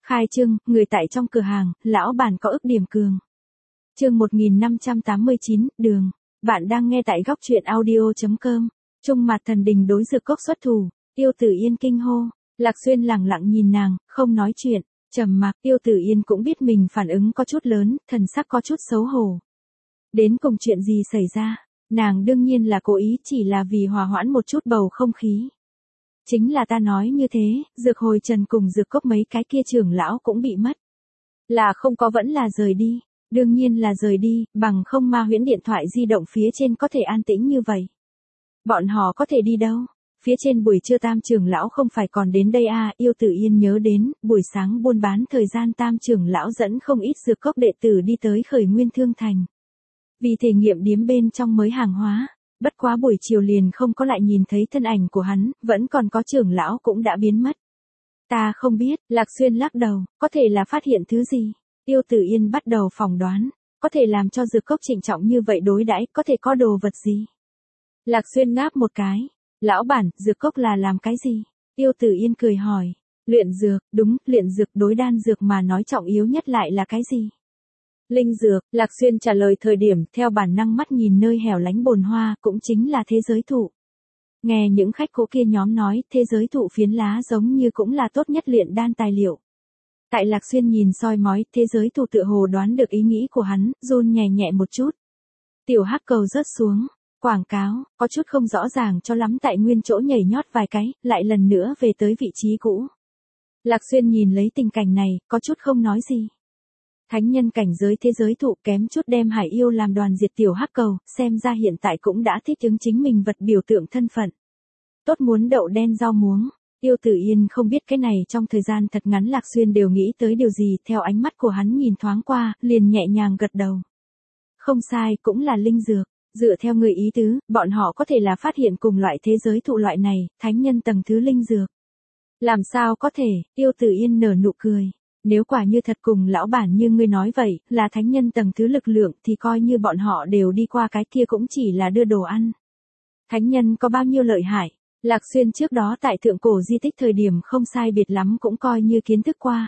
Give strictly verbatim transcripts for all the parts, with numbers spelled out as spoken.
Khai trương, người tại trong cửa hàng, lão bản có ức điểm cường. Chương một nghìn năm trăm tám mươi chín, đường. Bạn đang nghe tại góc truyện audio chấm com. Trung mặt thần đình đối dược cốc xuất thủ, Tiêu Tử Yên kinh hô. Lạc Xuyên lẳng lặng nhìn nàng, không nói chuyện, trầm mặc. Tiêu Tử Yên cũng biết mình phản ứng có chút lớn, thần sắc có chút xấu hổ. Đến cùng chuyện gì xảy ra? Nàng đương nhiên là cố ý, chỉ là vì hòa hoãn một chút bầu không khí. Chính là ta nói như thế, dược hồi trần cùng dược cốc mấy cái kia trưởng lão cũng bị mất. Là không có vẫn là rời đi. Đương nhiên là rời đi, bằng không ma huyễn điện thoại di động phía trên có thể an tĩnh như vậy. Bọn họ có thể đi đâu? Phía trên buổi trưa tam trưởng lão không phải còn đến đây à? Yêu Tử Yên nhớ đến, buổi sáng buôn bán thời gian tam trưởng lão dẫn không ít dược cốc đệ tử đi tới Khởi Nguyên Thương Thành. Vì thể nghiệm điếm bên trong mới hàng hóa, bất quá buổi chiều liền không có lại nhìn thấy thân ảnh của hắn, vẫn còn có trưởng lão cũng đã biến mất. Ta không biết, Lạc Xuyên lắc đầu, có thể là phát hiện thứ gì? Tiêu Tử Yên bắt đầu phỏng đoán, có thể làm cho dược cốc trịnh trọng như vậy đối đãi, có thể có đồ vật gì? Lạc Xuyên ngáp một cái, lão bản, dược cốc là làm cái gì? Tiêu Tử Yên cười hỏi, luyện dược, đúng, luyện dược. Đối đan dược mà nói trọng yếu nhất lại là cái gì? Linh dược. Lạc Xuyên trả lời thời điểm theo bản năng mắt nhìn nơi hẻo lánh bồn hoa, cũng chính là thế giới thụ. Nghe những khách cũ kia nhóm nói, thế giới thụ phiến lá giống như cũng là tốt nhất luyện đan tài liệu. Tại Lạc Xuyên nhìn soi mói, thế giới thụ tựa hồ đoán được ý nghĩ của hắn, run nhẹ nhẹ một chút. Tiểu hắc cầu rớt xuống, quảng cáo, có chút không rõ ràng cho lắm, tại nguyên chỗ nhảy nhót vài cái, lại lần nữa về tới vị trí cũ. Lạc Xuyên nhìn lấy tình cảnh này, có chút không nói gì. Thánh nhân cảnh giới thế giới thụ kém chút đem Hải Yêu làm đoàn diệt tiểu hắc cầu, xem ra hiện tại cũng đã thích ứng chính mình vật biểu tượng thân phận. Tốt muốn đậu đen rau muống. Tiêu Tử Yên không biết cái này trong thời gian thật ngắn Lạc Xuyên đều nghĩ tới điều gì, theo ánh mắt của hắn nhìn thoáng qua, liền nhẹ nhàng gật đầu. Không sai, cũng là linh dược. Dựa theo người ý tứ, bọn họ có thể là phát hiện cùng loại thế giới thụ loại này, thánh nhân tầng thứ linh dược. Làm sao có thể? Tiêu Tử Yên nở nụ cười. Nếu quả như thật cùng lão bản như ngươi nói vậy, là thánh nhân tầng thứ lực lượng thì coi như bọn họ đều đi qua cái kia cũng chỉ là đưa đồ ăn. Thánh nhân có bao nhiêu lợi hại? Lạc Xuyên trước đó tại thượng cổ di tích thời điểm không sai biệt lắm cũng coi như kiến thức qua.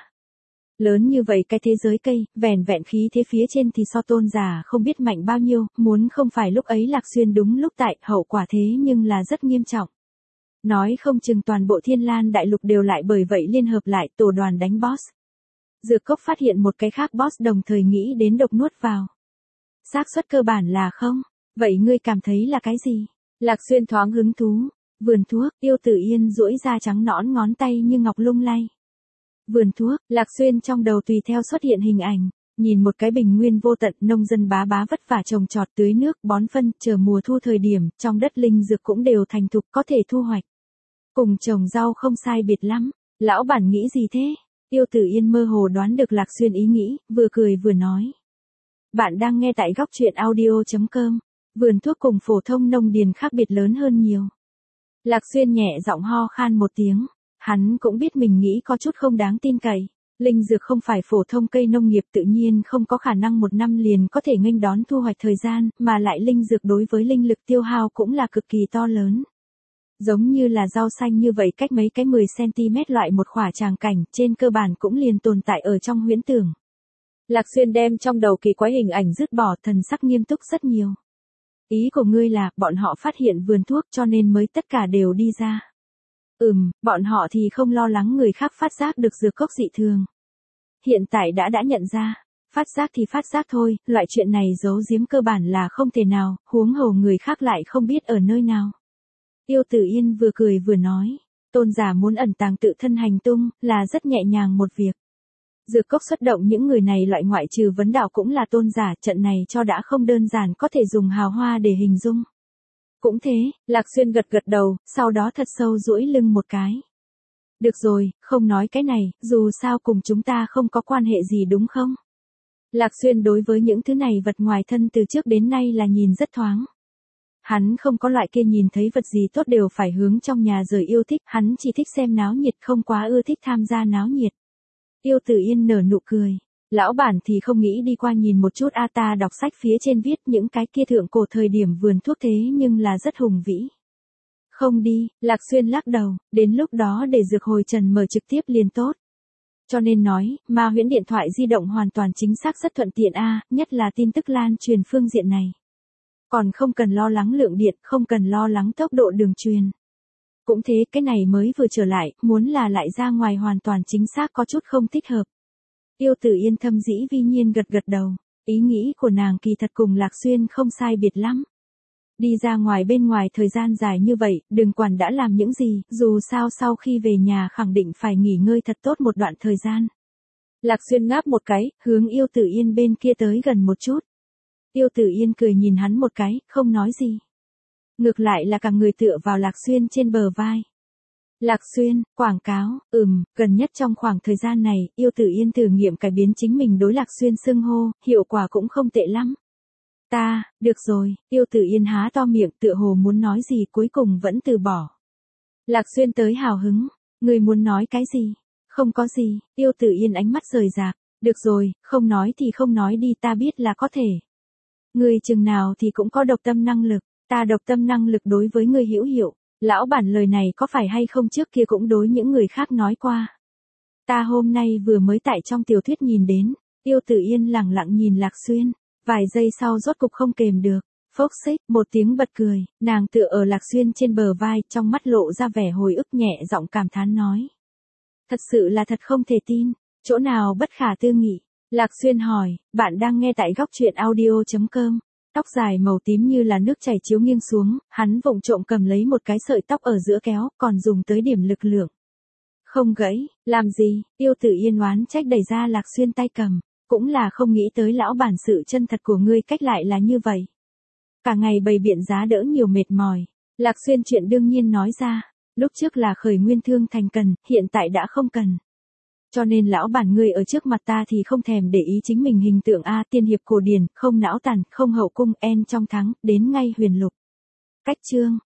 Lớn như vậy cái thế giới cây, vẻn vẹn khí thế phía trên thì so tôn giả không biết mạnh bao nhiêu, muốn không phải lúc ấy Lạc Xuyên đúng lúc tại, hậu quả thế nhưng là rất nghiêm trọng. Nói không chừng toàn bộ Thiên Lan đại lục đều lại bởi vậy liên hợp lại tổ đoàn đánh boss. Dược cốc phát hiện một cái khác boss đồng thời nghĩ đến độc nuốt vào. Xác suất cơ bản là không, vậy ngươi cảm thấy là cái gì? Lạc Xuyên thoáng hứng thú. Vườn thuốc. Tiêu Tử Yên duỗi ra trắng nõn ngón tay như ngọc lung lay. Vườn thuốc. Lạc Xuyên trong đầu tùy theo xuất hiện hình ảnh, nhìn một cái bình nguyên vô tận, nông dân bá bá vất vả trồng trọt tưới nước bón phân, chờ mùa thu thời điểm, trong đất linh dược cũng đều thành thục có thể thu hoạch. Cùng trồng rau không sai biệt lắm. Lão bản nghĩ gì thế? Tiêu Tử Yên mơ hồ đoán được Lạc Xuyên ý nghĩ, vừa cười vừa nói. Bạn đang nghe tại góc truyện audio chấm com. Vườn thuốc cùng phổ thông nông điền khác biệt lớn hơn nhiều. Lạc Xuyên nhẹ giọng ho khan một tiếng, hắn cũng biết mình nghĩ có chút không đáng tin cậy. Linh dược không phải phổ thông cây nông nghiệp, tự nhiên không có khả năng một năm liền có thể nghênh đón thu hoạch thời gian, mà lại linh dược đối với linh lực tiêu hao cũng là cực kỳ to lớn. Giống như là rau xanh như vậy, cách mấy cái mười xăng-ti-mét loại một khỏa tràng cảnh, trên cơ bản cũng liền tồn tại ở trong huyễn tưởng. Lạc Xuyên đem trong đầu kỳ quái hình ảnh dứt bỏ, thần sắc nghiêm túc rất nhiều. Ý của ngươi là, bọn họ phát hiện vườn thuốc cho nên mới tất cả đều đi ra. Ừm, bọn họ thì không lo lắng người khác phát giác được dược cốc dị thường. Hiện tại đã đã nhận ra, phát giác thì phát giác thôi, loại chuyện này giấu giếm cơ bản là không thể nào, huống hồ người khác lại không biết ở nơi nào. Tiêu Tử Yên vừa cười vừa nói, tôn giả muốn ẩn tàng tự thân hành tung, là rất nhẹ nhàng một việc. Dược cốc xuất động những người này loại ngoại trừ vấn đạo cũng là tôn giả, trận này cho đã không đơn giản có thể dùng hào hoa để hình dung. Cũng thế, Lạc Xuyên gật gật đầu, sau đó thật sâu duỗi lưng một cái. Được rồi, không nói cái này, dù sao cùng chúng ta không có quan hệ gì đúng không? Lạc Xuyên đối với những thứ này vật ngoài thân từ trước đến nay là nhìn rất thoáng. Hắn không có loại kia nhìn thấy vật gì tốt đều phải hướng trong nhà rời yêu thích, hắn chỉ thích xem náo nhiệt, không quá ưa thích tham gia náo nhiệt. Tiêu Tử Yên nở nụ cười. Lão bản thì không nghĩ đi qua nhìn một chút, a ta đọc sách phía trên viết những cái kia thượng cổ thời điểm vườn thuốc thế nhưng là rất hùng vĩ. Không đi, Lạc Xuyên lắc đầu, đến lúc đó để dược hồi trần mở trực tiếp liền tốt. Cho nên nói, ma huyễn điện thoại di động hoàn toàn chính xác rất thuận tiện a, nhất là tin tức lan truyền phương diện này. Còn không cần lo lắng lượng điện, không cần lo lắng tốc độ đường truyền. Cũng thế, cái này mới vừa trở lại, muốn là lại ra ngoài hoàn toàn chính xác có chút không thích hợp. Yêu Tử Yên thâm dĩ vi nhiên gật gật đầu, ý nghĩ của nàng kỳ thật cùng Lạc Xuyên không sai biệt lắm. Đi ra ngoài bên ngoài thời gian dài như vậy, đừng quản đã làm những gì, dù sao sau khi về nhà khẳng định phải nghỉ ngơi thật tốt một đoạn thời gian. Lạc Xuyên ngáp một cái, hướng Yêu Tử Yên bên kia tới gần một chút. Yêu Tử Yên cười nhìn hắn một cái, không nói gì. Ngược lại là cả người tựa vào Lạc Xuyên trên bờ vai. Lạc Xuyên, quảng cáo, ừm, gần nhất trong khoảng thời gian này, Yêu Tử Yên thử nghiệm cải biến chính mình đối Lạc Xuyên xưng hô, hiệu quả cũng không tệ lắm. Ta, được rồi, Yêu Tử Yên há to miệng tựa hồ muốn nói gì cuối cùng vẫn từ bỏ. Lạc Xuyên tới hào hứng, người muốn nói cái gì? Không có gì, Yêu Tử Yên ánh mắt rời rạc, được rồi, không nói thì không nói đi ta biết là có thể. Người chừng nào thì cũng có độc tâm năng lực, ta độc tâm năng lực đối với người hữu hiệu, lão bản lời này có phải hay không trước kia cũng đối những người khác nói qua. Ta hôm nay vừa mới tại trong tiểu thuyết nhìn đến, Yêu Tử Yên lẳng lặng nhìn Lạc Xuyên. Vài giây sau rốt cục không kềm được, phốc xích, một tiếng bật cười, nàng tựa ở Lạc Xuyên trên bờ vai, trong mắt lộ ra vẻ hồi ức nhẹ giọng cảm thán nói. Thật sự là thật không thể tin, chỗ nào bất khả tư nghị. Lạc Xuyên hỏi, bạn đang nghe tại góc truyện audio chấm com. Tóc dài màu tím như là nước chảy chiếu nghiêng xuống, hắn vụng trộm cầm lấy một cái sợi tóc ở giữa kéo, còn dùng tới điểm lực lượng. Không gãy, làm gì, Yêu Tử Yên oán trách đẩy ra Lạc Xuyên tay cầm. Cũng là không nghĩ tới lão bản sự chân thật của ngươi cách lại là như vậy. Cả ngày bày biện giá đỡ nhiều mệt mỏi. Lạc Xuyên chuyện đương nhiên nói ra, lúc trước là khởi nguyên thương thành cần, hiện tại đã không cần. Cho nên lão bản ngươi ở trước mặt ta thì không thèm để ý chính mình hình tượng A, tiên hiệp cổ điển, không não tàn, không hậu cung, en trong thắng, đến ngay huyền lục. Cách chương,